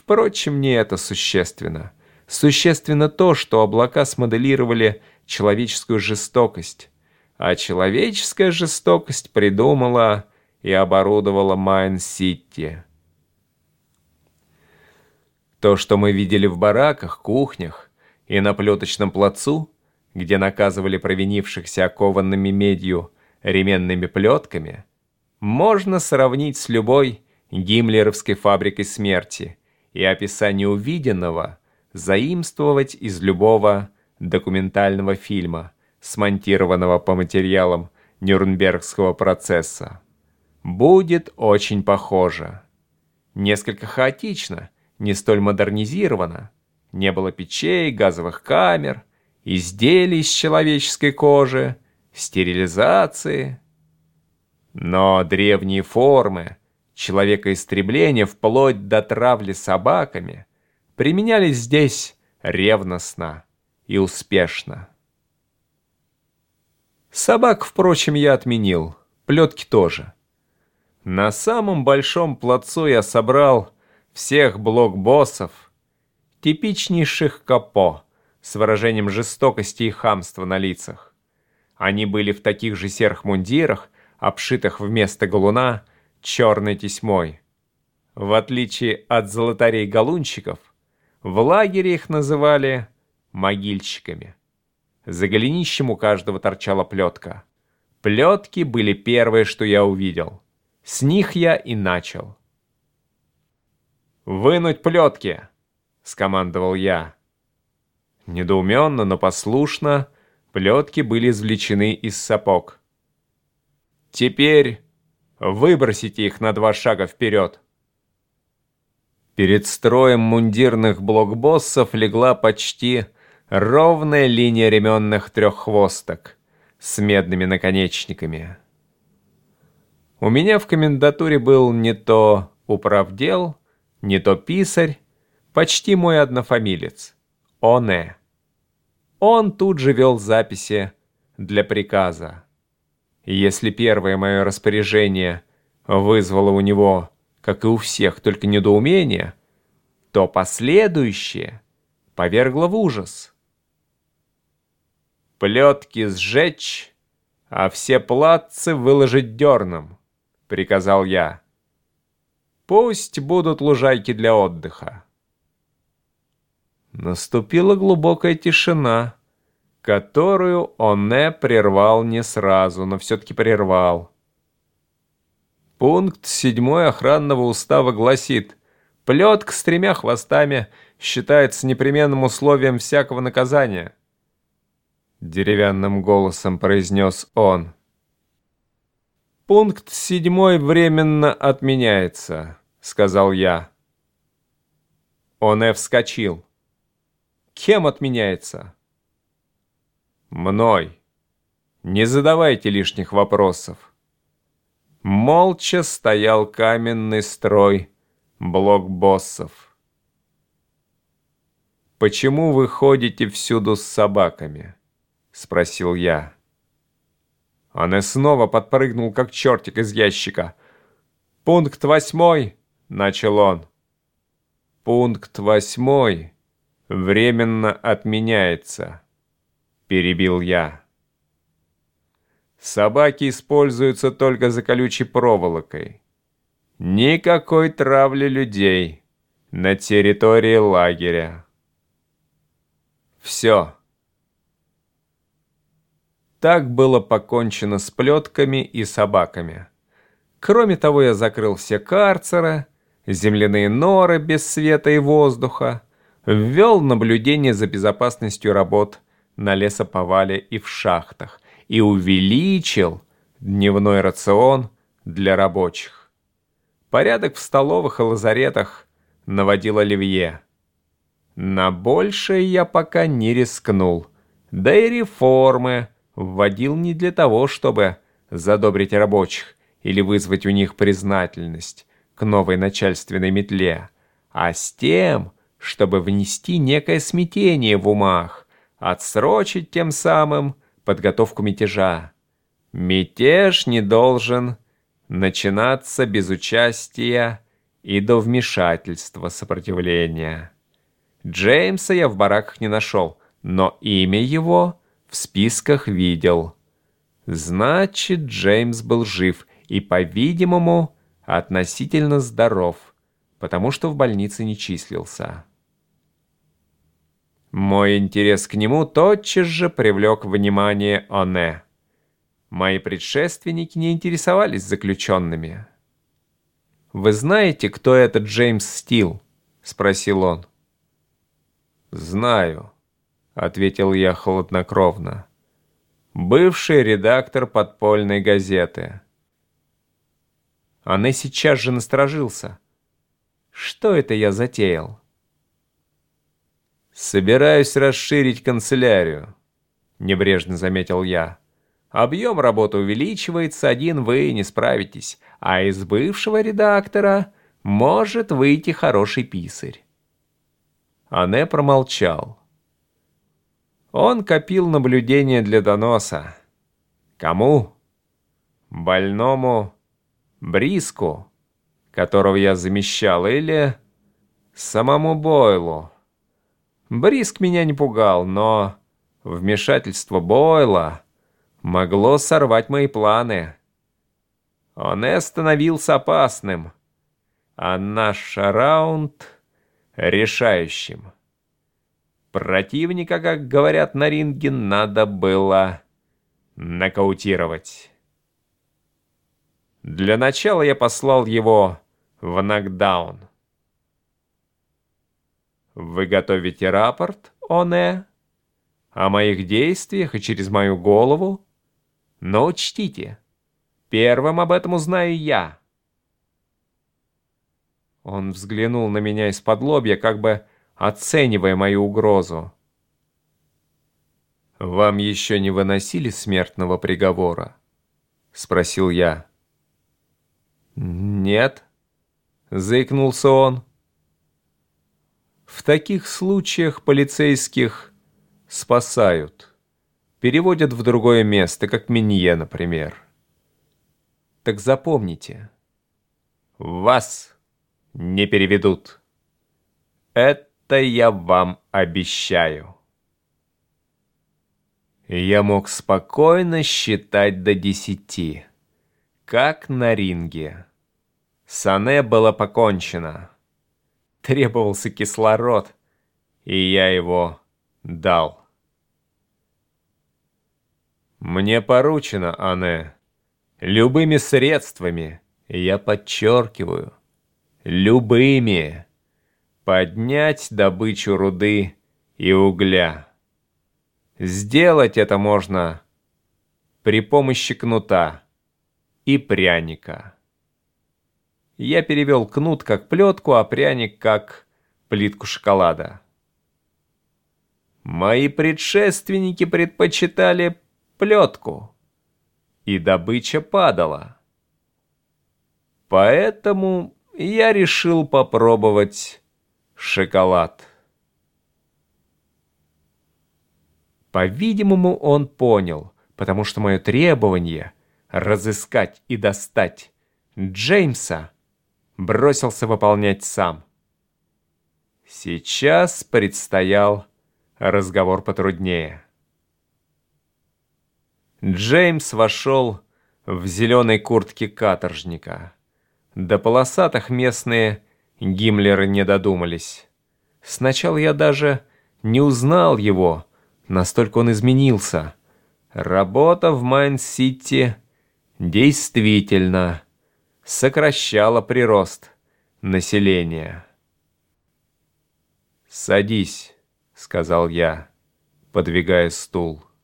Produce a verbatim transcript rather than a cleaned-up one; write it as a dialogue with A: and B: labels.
A: Впрочем, не это существенно. Существенно то, что облака смоделировали человеческую жестокость, а человеческая жестокость придумала и оборудовала Майн-Сити. То, что мы видели в бараках, кухнях и на плеточном плацу, где наказывали провинившихся окованными медью ременными плетками, можно сравнить с любой гиммлеровской фабрикой смерти и описание увиденного заимствовать из любого документального фильма, смонтированного по материалам Нюрнбергского процесса. Будет очень похоже. Несколько хаотично, не столь модернизировано. Не было печей, газовых камер, изделий из человеческой кожи, стерилизации. Но древние формы человекоистребления вплоть до травли собаками применялись здесь ревностно и успешно. Собак, впрочем, я отменил, плетки тоже. На самом большом плацу я собрал всех блокбоссов, типичнейших капо, с выражением жестокости и хамства на лицах. Они были в таких же серых мундирах, обшитых вместо галуна черной тесьмой. В отличие от золотарей-галунщиков, в лагере их называли могильщиками. За голенищем у каждого торчала плетка. Плетки были первое, что я увидел. С них я и начал. «Вынуть плетки!» — скомандовал я. Недоуменно, но послушно плетки были извлечены из сапог. «Теперь выбросите их на два шага вперед!» Перед строем мундирных блокбоссов легла почти ровная линия ременных треххвосток с медными наконечниками. У меня в комендатуре был не то управдел, не то писарь, почти мой однофамилец, Оне. Он тут же вел записи для приказа. И если первое мое распоряжение вызвало у него, как и у всех, только недоумение, то последующее повергло в ужас. «Плетки сжечь, а все платцы выложить дерном», — приказал я. «Пусть будут лужайки для отдыха». Наступила глубокая тишина, которую Оне прервал не сразу, но все-таки прервал. Пункт седьмой охранного устава гласит: плетка с тремя хвостами считается непременным условием всякого наказания. Деревянным голосом произнес он. Пункт седьмой временно отменяется, сказал я. Оне вскочил. Кем отменяется? Мной. Не задавайте лишних вопросов. Молча стоял каменный строй блокбоссов. «Почему вы ходите всюду с собаками?» — спросил я. Оне снова подпрыгнул, как чертик из ящика. «Пункт восьмой!» — начал он. «Пункт восьмой временно отменяется», — перебил я. Собаки используются только за колючей проволокой. Никакой травли людей на территории лагеря. Все. Так было покончено с плетками и собаками. Кроме того, я закрыл все карцеры, земляные норы без света и воздуха, ввел наблюдение за безопасностью работ на лесоповале и в шахтах, и увеличил дневной рацион для рабочих. Порядок в столовых и лазаретах наводил Оливье. На большее я пока не рискнул, да и реформы вводил не для того, чтобы задобрить рабочих или вызвать у них признательность к новой начальственной метле, а с тем, чтобы внести некое смятение в умах, отсрочить тем самым подготовку мятежа. Мятеж не должен начинаться без участия и до вмешательства сопротивления. Джеймса я в бараках не нашел, но имя его в списках видел. Значит, Джеймс был жив и, по-видимому, относительно здоров, потому что в больнице не числился. Мой интерес к нему тотчас же привлек внимание Оне. Мои предшественники не интересовались заключенными. «Вы знаете, кто этот Джеймс Стил?» — спросил он. «Знаю», — ответил я хладнокровно. «Бывший редактор подпольной газеты». Оне сейчас же насторожился. «Что это я затеял?» «Собираюсь расширить канцелярию», — небрежно заметил я. «Объем работы увеличивается, один вы не справитесь, а из бывшего редактора может выйти хороший писарь». Оне промолчал. Он копил наблюдения для доноса. Кому? Больному Бриску, которого я замещал, или самому Бойлу? Бриск меня не пугал, но вмешательство Бойла могло сорвать мои планы. Оне становился опасным, а наш раунд — решающим. Противника, как говорят на ринге, надо было нокаутировать. Для начала я послал его в нокдаун. Вы готовите рапорт, Оне, о моих действиях и через мою голову? Но учтите, первым об этом узнаю я. Он взглянул на меня из-под лобья, как бы оценивая мою угрозу. «Вам еще не выносили смертного приговора?» — спросил я. «Нет», — заикнулся он. «В таких случаях полицейских спасают, переводят в другое место, как Минье, например. Так запомните, вас не переведут. Это я вам обещаю». Я мог спокойно считать до десяти, как на ринге. С Оне было покончено. Требовался кислород, и я его дал. Мне поручено, Оне, любыми средствами, я подчеркиваю, любыми, поднять добычу руды и угля. Сделать это можно при помощи кнута и пряника. Я перевел кнут как плетку, а пряник как плитку шоколада. Мои предшественники предпочитали плетку, и добыча падала. Поэтому я решил попробовать шоколад. По-видимому, он понял, потому что мое требование разыскать и достать Джеймса бросился выполнять сам. Сейчас предстоял разговор потруднее. Джеймс вошел в зеленой куртке каторжника. До полосатых местные гиммлеры не додумались. Сначала я даже не узнал его, настолько он изменился. Работа в Майн-Сити действительно сокращала прирост населения. «Садись», — сказал я, подвигая стул.